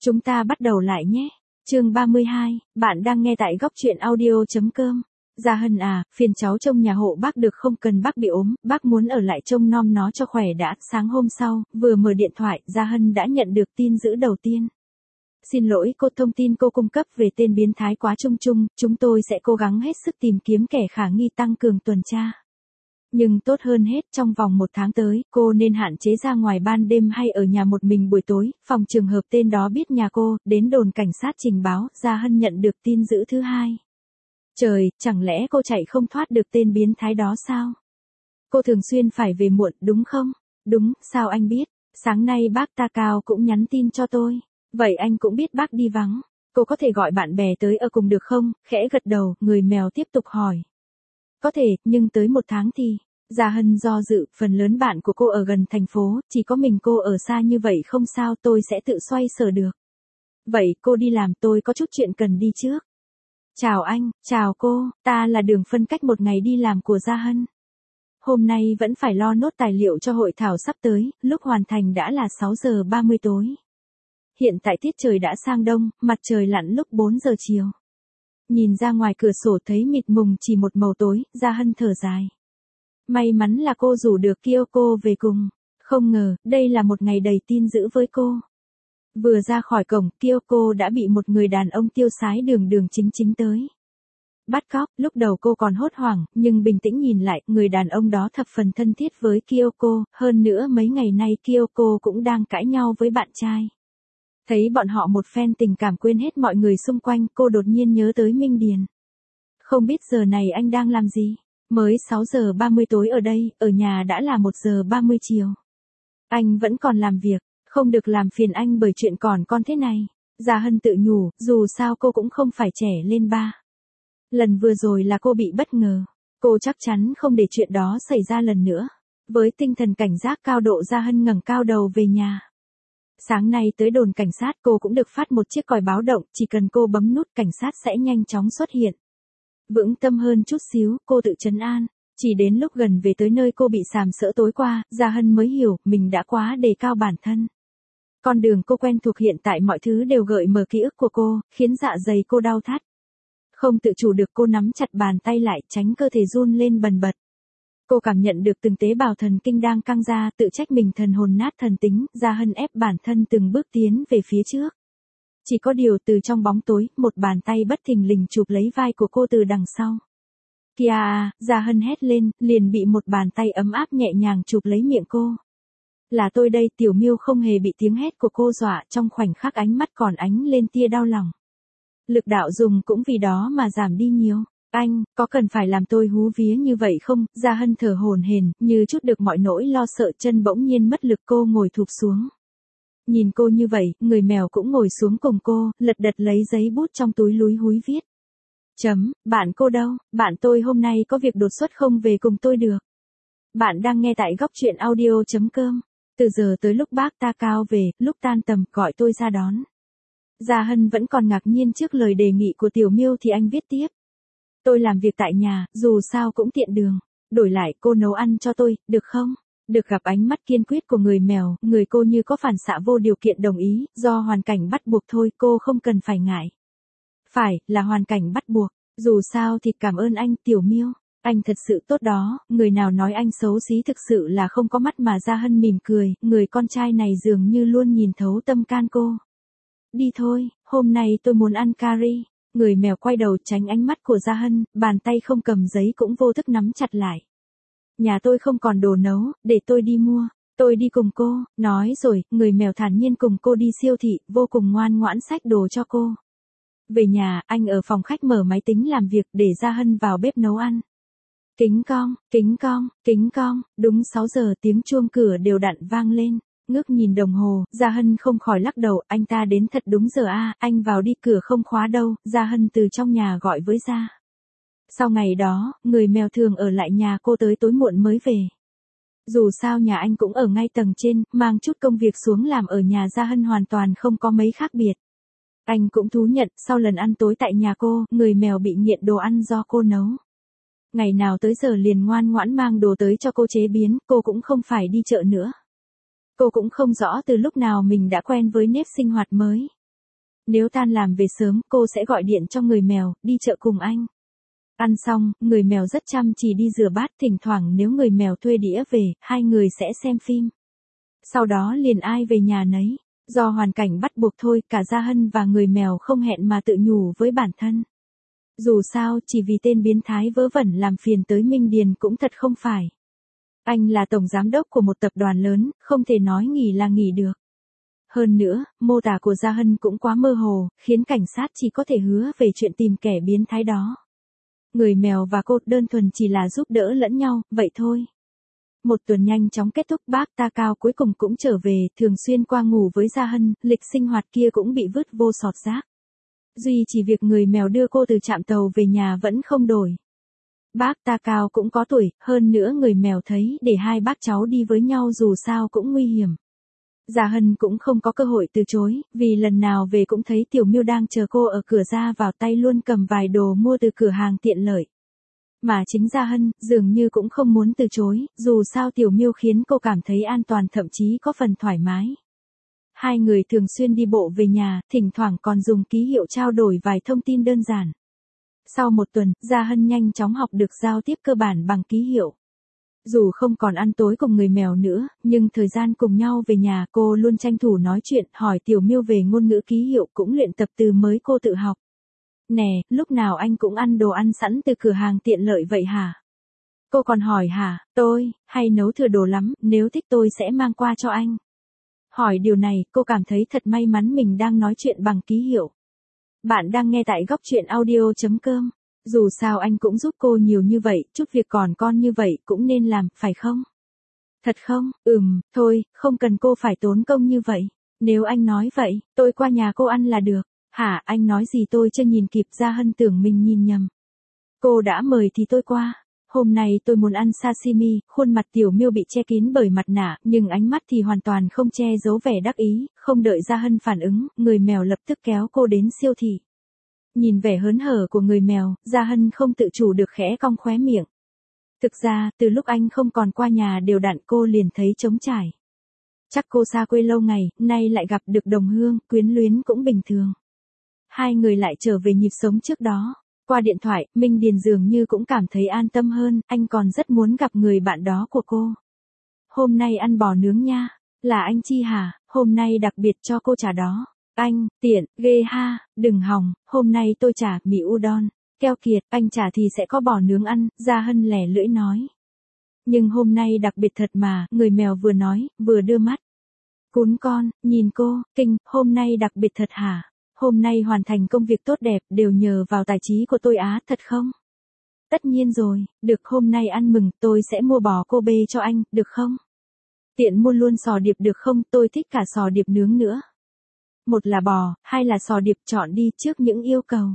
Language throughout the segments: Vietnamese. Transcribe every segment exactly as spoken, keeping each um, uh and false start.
Chúng ta bắt đầu lại nhé. Chương ba mươi hai, bạn đang nghe tại góc truyện audio.com. Gia Hân à, phiền cháu trông nhà hộ bác được không, cần bác bị ốm, bác muốn ở lại trông nom nó cho khỏe đã. Sáng hôm sau, vừa mở điện thoại, Gia Hân đã nhận được tin dữ đầu tiên. Xin lỗi cô, thông tin cô cung cấp về tên biến thái quá chung chung, chúng tôi sẽ cố gắng hết sức tìm kiếm kẻ khả nghi, tăng cường tuần tra. Nhưng tốt hơn hết, trong vòng một tháng tới, cô nên hạn chế ra ngoài ban đêm hay ở nhà một mình buổi tối, phòng trường hợp tên đó biết nhà cô, đến đồn cảnh sát trình báo. Gia Hân nhận được tin dữ thứ hai. Trời, chẳng lẽ cô chạy không thoát được tên biến thái đó sao? Cô thường xuyên phải về muộn, đúng không? Đúng, sao anh biết? Sáng nay bác Ta Cao cũng nhắn tin cho tôi. Vậy anh cũng biết bác đi vắng. Cô có thể gọi bạn bè tới ở cùng được không? Khẽ gật đầu, người mèo tiếp tục hỏi. Có thể, nhưng tới một tháng thì... Gia Hân do dự, phần lớn bạn của cô ở gần thành phố, chỉ có mình cô ở xa như vậy không sao, tôi sẽ tự xoay sở được. Vậy cô đi làm, tôi có chút chuyện cần đi trước. Chào anh, chào cô, ta là Đường, phân cách một ngày đi làm của Gia Hân. Hôm nay vẫn phải lo nốt tài liệu cho hội thảo sắp tới, lúc hoàn thành đã là sáu giờ ba mươi tối. Hiện tại tiết trời đã sang đông, mặt trời lặn lúc bốn giờ chiều. Nhìn ra ngoài cửa sổ thấy mịt mùng chỉ một màu tối, Gia Hân thở dài. May mắn là cô rủ được Kyoko về cùng. Không ngờ, đây là một ngày đầy tin dữ với cô. Vừa ra khỏi cổng, Kyoko đã bị một người đàn ông tiêu sái đường đường chính chính tới. Bắt cóc, lúc đầu cô còn hốt hoảng, nhưng bình tĩnh nhìn lại, người đàn ông đó thập phần thân thiết với Kyoko, hơn nữa mấy ngày nay Kyoko cũng đang cãi nhau với bạn trai. Thấy bọn họ một phen tình cảm quên hết mọi người xung quanh, cô đột nhiên nhớ tới Minh Điền. Không biết giờ này anh đang làm gì? Mới sáu giờ ba mươi tối ở đây, ở nhà đã là một giờ ba mươi chiều. Anh vẫn còn làm việc, không được làm phiền anh bởi chuyện còn con thế này. Gia Hân tự nhủ, dù sao cô cũng không phải trẻ lên ba. Lần vừa rồi là cô bị bất ngờ. Cô chắc chắn không để chuyện đó xảy ra lần nữa. Với tinh thần cảnh giác cao độ, Gia Hân ngẩng cao đầu về nhà. Sáng nay tới đồn cảnh sát, cô cũng được phát một chiếc còi báo động, chỉ cần cô bấm nút cảnh sát sẽ nhanh chóng xuất hiện. Vững tâm hơn chút xíu, cô tự trấn an. Chỉ đến lúc gần về tới nơi cô bị sàm sỡ tối qua, Gia Hân mới hiểu, mình đã quá đề cao bản thân. Con đường cô quen thuộc hiện tại mọi thứ đều gợi mở ký ức của cô, khiến dạ dày cô đau thắt. Không tự chủ được cô nắm chặt bàn tay lại, tránh cơ thể run lên bần bật. Cô cảm nhận được từng tế bào thần kinh đang căng ra, tự trách mình thần hồn nát thần tính. Gia Hân ép bản thân từng bước tiến về phía trước. Chỉ có điều từ trong bóng tối, một bàn tay bất thình lình chụp lấy vai của cô từ đằng sau. Kìa à, Gia Hân hét lên, liền bị một bàn tay ấm áp nhẹ nhàng chụp lấy miệng cô. Là tôi đây. Tiểu Miêu không hề bị tiếng hét của cô dọa, trong khoảnh khắc ánh mắt còn ánh lên tia đau lòng. Lực đạo dùng cũng vì đó mà giảm đi nhiều. Anh, có cần phải làm tôi hú vía như vậy không? Gia Hân thở hổn hển, như chút được mọi nỗi lo sợ, chân bỗng nhiên mất lực, cô ngồi thụp xuống. Nhìn cô như vậy, người mèo cũng ngồi xuống cùng cô, lật đật lấy giấy bút trong túi lúi húi viết. Chấm, bạn cô đâu? Bạn tôi hôm nay có việc đột xuất không về cùng tôi được. Bạn đang nghe tại góc truyện audio.com. Từ giờ tới lúc bác Ta Cao về, lúc tan tầm, gọi tôi ra đón. Gia Hân vẫn còn ngạc nhiên trước lời đề nghị của Tiểu Miêu thì anh viết tiếp. Tôi làm việc tại nhà, dù sao cũng tiện đường. Đổi lại cô nấu ăn cho tôi, được không? Được gặp ánh mắt kiên quyết của người mèo, người cô như có phản xạ vô điều kiện đồng ý, do hoàn cảnh bắt buộc thôi, cô không cần phải ngại. Phải, là hoàn cảnh bắt buộc, dù sao thì cảm ơn anh, Tiểu Miêu. Anh thật sự tốt đó, người nào nói anh xấu xí thực sự là không có mắt mà. Gia Hân mỉm cười, người con trai này dường như luôn nhìn thấu tâm can cô. Đi thôi, hôm nay tôi muốn ăn cari. Người mèo quay đầu tránh ánh mắt của Gia Hân, bàn tay không cầm giấy cũng vô thức nắm chặt lại. Nhà tôi không còn đồ nấu, để tôi đi mua. Tôi đi cùng cô. Nói rồi, người mèo thản nhiên cùng cô đi siêu thị, vô cùng ngoan ngoãn xách đồ cho cô. Về nhà, anh ở phòng khách mở máy tính làm việc, để Gia Hân vào bếp nấu ăn. Kính cong, kính cong, kính cong, đúng sáu giờ tiếng chuông cửa đều đặn vang lên. Ngước nhìn đồng hồ, Gia Hân không khỏi lắc đầu, anh ta đến thật đúng giờ a, anh vào đi, cửa không khóa đâu. Gia Hân từ trong nhà gọi với Gia. Sau ngày đó, người mèo thường ở lại nhà cô tới tối muộn mới về. Dù sao nhà anh cũng ở ngay tầng trên, mang chút công việc xuống làm ở nhà Gia Hân hoàn toàn không có mấy khác biệt. Anh cũng thú nhận, sau lần ăn tối tại nhà cô, người mèo bị nghiện đồ ăn do cô nấu. Ngày nào tới giờ liền ngoan ngoãn mang đồ tới cho cô chế biến, cô cũng không phải đi chợ nữa. Cô cũng không rõ từ lúc nào mình đã quen với nếp sinh hoạt mới. Nếu tan làm về sớm, cô sẽ gọi điện cho người mèo, đi chợ cùng anh. Ăn xong, người mèo rất chăm chỉ đi rửa bát, thỉnh thoảng nếu người mèo thuê đĩa về, hai người sẽ xem phim. Sau đó liền ai về nhà nấy. Do hoàn cảnh bắt buộc thôi, cả Gia Hân và người mèo không hẹn mà tự nhủ với bản thân. Dù sao, chỉ vì tên biến thái vớ vẩn làm phiền tới Minh Điền cũng thật không phải. Anh là tổng giám đốc của một tập đoàn lớn, không thể nói nghỉ là nghỉ được. Hơn nữa, mô tả của Gia Hân cũng quá mơ hồ, khiến cảnh sát chỉ có thể hứa về chuyện tìm kẻ biến thái đó. Người mèo và cô đơn thuần chỉ là giúp đỡ lẫn nhau, vậy thôi. Một tuần nhanh chóng kết thúc, bác Ta Cao cuối cùng cũng trở về, thường xuyên qua ngủ với Gia Hân, lịch sinh hoạt kia cũng bị vứt vô sọt rác. Duy chỉ việc người mèo đưa cô từ trạm tàu về nhà vẫn không đổi. Bác Ta Cao cũng có tuổi, hơn nữa người mèo thấy để hai bác cháu đi với nhau dù sao cũng nguy hiểm. Gia Hân cũng không có cơ hội từ chối, vì lần nào về cũng thấy Tiểu Miêu đang chờ cô ở cửa ra vào, tay luôn cầm vài đồ mua từ cửa hàng tiện lợi. Mà chính Gia Hân, dường như cũng không muốn từ chối, dù sao Tiểu Miêu khiến cô cảm thấy an toàn, thậm chí có phần thoải mái. Hai người thường xuyên đi bộ về nhà, thỉnh thoảng còn dùng ký hiệu trao đổi vài thông tin đơn giản. Sau một tuần, Gia Hân nhanh chóng học được giao tiếp cơ bản bằng ký hiệu. Dù không còn ăn tối cùng người mèo nữa, nhưng thời gian cùng nhau về nhà cô luôn tranh thủ nói chuyện, hỏi Tiểu Miêu về ngôn ngữ ký hiệu, cũng luyện tập từ mới cô tự học. Nè, lúc nào anh cũng ăn đồ ăn sẵn từ cửa hàng tiện lợi vậy hả? Cô còn hỏi hả, tôi, hay nấu thừa đồ lắm, nếu thích tôi sẽ mang qua cho anh. Hỏi điều này, cô cảm thấy thật may mắn mình đang nói chuyện bằng ký hiệu. Bạn đang nghe tại góc truyện audio chấm com. Dù sao anh cũng giúp cô nhiều như vậy, chút việc còn con như vậy cũng nên làm, phải không? Thật không? Ừm, thôi, không cần cô phải tốn công như vậy. Nếu anh nói vậy, tôi qua nhà cô ăn là được. Hả, anh nói gì tôi chưa nhìn kịp, Gia Hân tưởng mình nhìn nhầm. Cô đã mời thì tôi qua. Hôm nay tôi muốn ăn sashimi, khuôn mặt Tiểu Miêu bị che kín bởi mặt nạ, nhưng ánh mắt thì hoàn toàn không che giấu vẻ đắc ý, không đợi Gia Hân phản ứng, người mèo lập tức kéo cô đến siêu thị. Nhìn vẻ hớn hở của người mèo, Gia Hân không tự chủ được khẽ cong khóe miệng. Thực ra, từ lúc anh không còn qua nhà đều đặn cô liền thấy trống trải. Chắc cô xa quê lâu ngày, nay lại gặp được đồng hương, quyến luyến cũng bình thường. Hai người lại trở về nhịp sống trước đó. Qua điện thoại, Minh Điền dường như cũng cảm thấy an tâm hơn, anh còn rất muốn gặp người bạn đó của cô. Hôm nay ăn bò nướng nha. Là anh Chi hả? Hôm nay đặc biệt cho cô trả đó. Anh, tiện, ghê ha, đừng hòng, hôm nay tôi trả mì udon. Keo kiệt, anh trả thì sẽ có bò nướng ăn, Gia Hân lẻ lưỡi nói. Nhưng hôm nay đặc biệt thật mà, người mèo vừa nói, vừa đưa mắt. Cún con, nhìn cô, kinh, hôm nay đặc biệt thật hả? Hôm nay hoàn thành công việc tốt đẹp, đều nhờ vào tài trí của tôi á, thật không? Tất nhiên rồi, được, hôm nay ăn mừng, tôi sẽ mua bò Kobe cho anh, được không? Tiện mua luôn sò điệp được không, tôi thích cả sò điệp nướng nữa. Một là bò, hai là sò điệp, chọn đi trước những yêu cầu.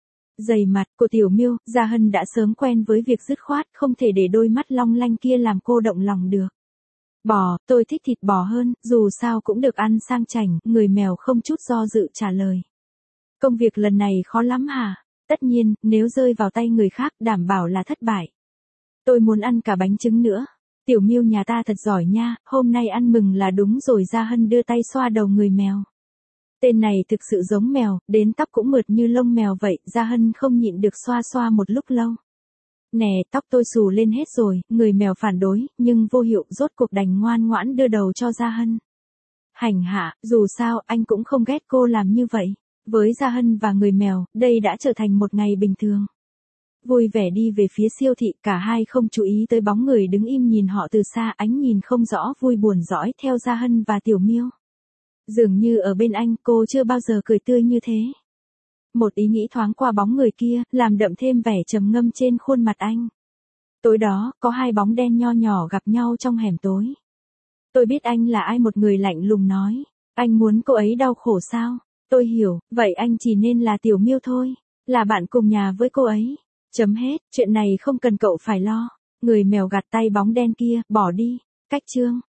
Dày mặt của Tiểu Miêu, Gia Hân đã sớm quen với việc dứt khoát, không thể để đôi mắt long lanh kia làm cô động lòng được. Bò, tôi thích thịt bò hơn, dù sao cũng được ăn sang chảnh, người mèo không chút do dự trả lời. Công việc lần này khó lắm hả? Tất nhiên, nếu rơi vào tay người khác, đảm bảo là thất bại. Tôi muốn ăn cả bánh trứng nữa. Tiểu Miêu nhà ta thật giỏi nha, hôm nay ăn mừng là đúng rồi. Gia Hân đưa tay xoa đầu người mèo. Tên này thực sự giống mèo, đến tóc cũng mượt như lông mèo vậy, Gia Hân không nhịn được xoa xoa một lúc lâu. Nè, tóc tôi xù lên hết rồi, người mèo phản đối, nhưng vô hiệu, rốt cuộc đành ngoan ngoãn đưa đầu cho Gia Hân. Hành hạ, dù sao, anh cũng không ghét cô làm như vậy. Với Gia Hân và người mèo, đây đã trở thành một ngày bình thường. Vui vẻ đi về phía siêu thị, cả hai không chú ý tới bóng người đứng im nhìn họ từ xa, ánh nhìn không rõ vui buồn dõi theo Gia Hân và Tiểu Miêu. Dường như ở bên anh, cô chưa bao giờ cười tươi như thế. Một ý nghĩ thoáng qua bóng người kia, làm đậm thêm vẻ trầm ngâm trên khuôn mặt anh. Tối đó, có hai bóng đen nho nhỏ gặp nhau trong hẻm tối. Tôi biết anh là ai, một người lạnh lùng nói. Anh muốn cô ấy đau khổ sao? Tôi hiểu, vậy anh chỉ nên là Tiểu Miêu thôi. Là bạn cùng nhà với cô ấy. Chấm hết, chuyện này không cần cậu phải lo. Người mèo gạt tay bóng đen kia, bỏ đi. Cách chương.